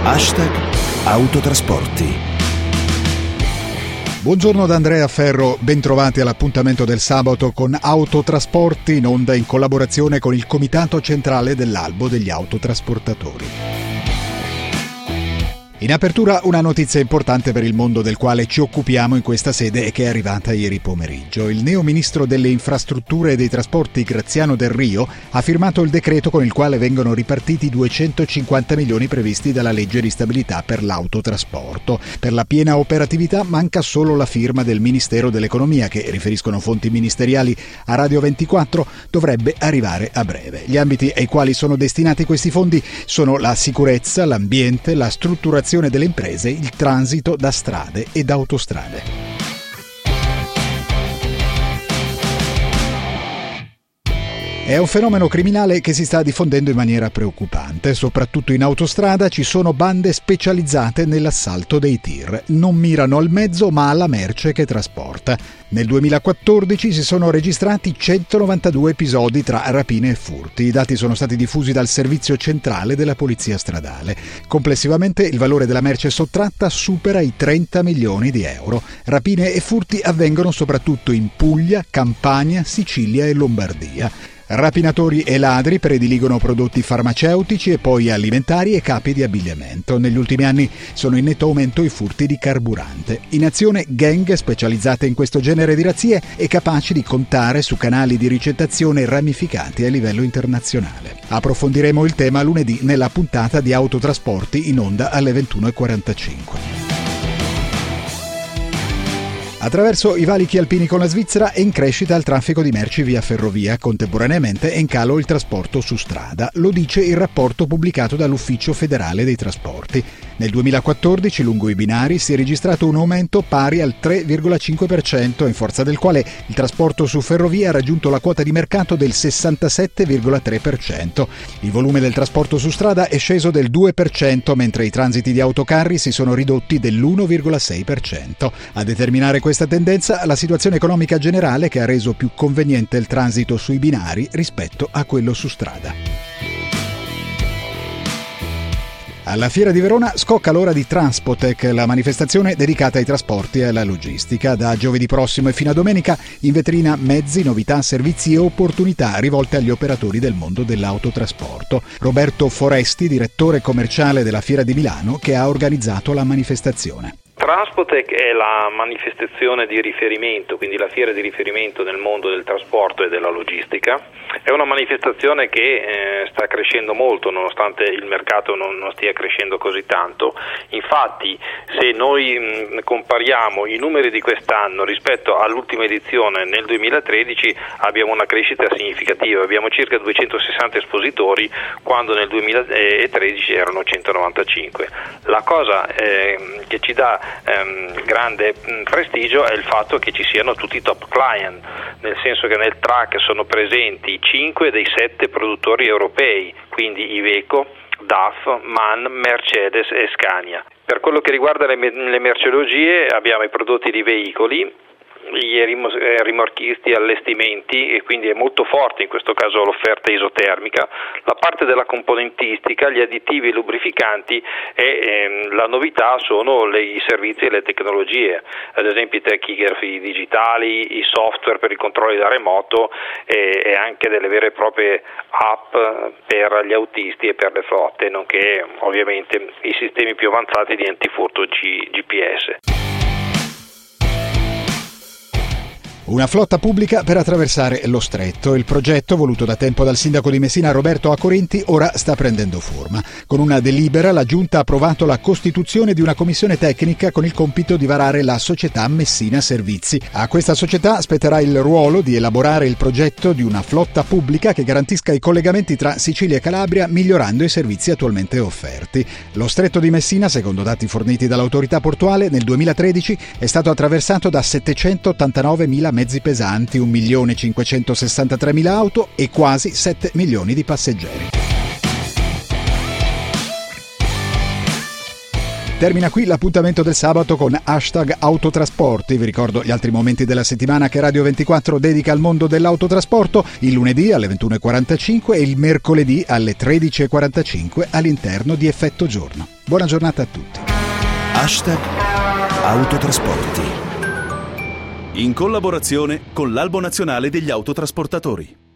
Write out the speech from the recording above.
#autotrasporti. Buongiorno da Andrea Ferro, bentrovati all'appuntamento del sabato con Autotrasporti, in onda in collaborazione con il Comitato Centrale dell'Albo degli Autotrasportatori. In apertura una notizia importante per il mondo del quale ci occupiamo in questa sede e che è arrivata ieri pomeriggio. Il neo ministro delle infrastrutture e dei trasporti Graziano Del Rio ha firmato il decreto con il quale vengono ripartiti 250 milioni previsti dalla legge di stabilità per l'autotrasporto. Per la piena operatività manca solo la firma del Ministero dell'Economia che, riferiscono fonti ministeriali a Radio 24, dovrebbe arrivare a breve. Gli ambiti ai quali sono destinati questi fondi sono la sicurezza, l'ambiente, la strutturazione delle imprese, il transito da strade ed autostrade. È un fenomeno criminale che si sta diffondendo in maniera preoccupante. Soprattutto in autostrada ci sono bande specializzate nell'assalto dei tir. Non mirano al mezzo ma alla merce che trasporta. Nel 2014 si sono registrati 192 episodi tra rapine e furti. I dati sono stati diffusi dal Servizio Centrale della Polizia Stradale. Complessivamente il valore della merce sottratta supera i 30 milioni di euro. Rapine e furti avvengono soprattutto in Puglia, Campania, Sicilia e Lombardia. Rapinatori e ladri prediligono prodotti farmaceutici e poi alimentari e capi di abbigliamento. Negli ultimi anni sono in netto aumento i furti di carburante. In azione gang specializzate in questo genere di razzie e capaci di contare su canali di ricettazione ramificati a livello internazionale. Approfondiremo il tema lunedì nella puntata di Autotrasporti in onda alle 21:45. Attraverso i valichi alpini con la Svizzera è in crescita il traffico di merci via ferrovia, contemporaneamente è in calo il trasporto su strada. Lo dice il rapporto pubblicato dall'Ufficio Federale dei Trasporti. Nel 2014 lungo i binari si è registrato un aumento pari al 3,5%, in forza del quale il trasporto su ferrovia ha raggiunto la quota di mercato del 67,3%. Il volume del trasporto su strada è sceso del 2%, mentre i transiti di autocarri si sono ridotti dell'1,6%. A determinare questa tendenza la situazione economica generale che ha reso più conveniente il transito sui binari rispetto a quello su strada. Alla Fiera di Verona scocca l'ora di Transpotec, la manifestazione dedicata ai trasporti e alla logistica. Da giovedì prossimo e fino a domenica in vetrina mezzi, novità, servizi e opportunità rivolte agli operatori del mondo dell'autotrasporto. Roberto Foresti, direttore commerciale della Fiera di Milano, che ha organizzato la manifestazione. Transpotec è la manifestazione di riferimento, quindi la fiera di riferimento nel mondo del trasporto e della logistica. È una manifestazione che sta crescendo molto nonostante il mercato non stia crescendo così tanto. Infatti se noi compariamo i numeri di quest'anno rispetto all'ultima edizione nel 2013 abbiamo una crescita significativa, abbiamo circa 260 espositori quando nel 2013 erano 195. La cosa che ci dà grande prestigio è il fatto che ci siano tutti i top client, nel senso che nel track sono presenti 5 dei 7 produttori europei, quindi Iveco, DAF, MAN, Mercedes e Scania. Per quello che riguarda le merceologie abbiamo i prodotti di veicoli, i rimorchisti, allestimenti, e quindi è molto forte in questo caso l'offerta isotermica. La parte della componentistica, gli additivi e lubrificanti e la novità sono i servizi e le tecnologie, ad esempio i tachigrafi digitali, i software per i controlli da remoto e anche delle vere e proprie app per gli autisti e per le flotte, nonché ovviamente i sistemi più avanzati di antifurto GPS. Una flotta pubblica per attraversare lo stretto. Il progetto, voluto da tempo dal sindaco di Messina Roberto Accorenti, ora sta prendendo forma. Con una delibera la Giunta ha approvato la costituzione di una commissione tecnica con il compito di varare la società Messina Servizi. A questa società spetterà il ruolo di elaborare il progetto di una flotta pubblica che garantisca i collegamenti tra Sicilia e Calabria migliorando i servizi attualmente offerti. Lo stretto di Messina, secondo dati forniti dall'autorità portuale, nel 2013 è stato attraversato da 789.000 mezzi pesanti, 1.563.000 auto e quasi 7 milioni di passeggeri. Termina qui l'appuntamento del sabato con #autotrasporti. Vi ricordo gli altri momenti della settimana che Radio 24 dedica al mondo dell'autotrasporto: il lunedì alle 21.45 e il mercoledì alle 13.45 all'interno di Effetto Giorno. Buona giornata a tutti. #autotrasporti, in collaborazione con l'Albo Nazionale degli Autotrasportatori.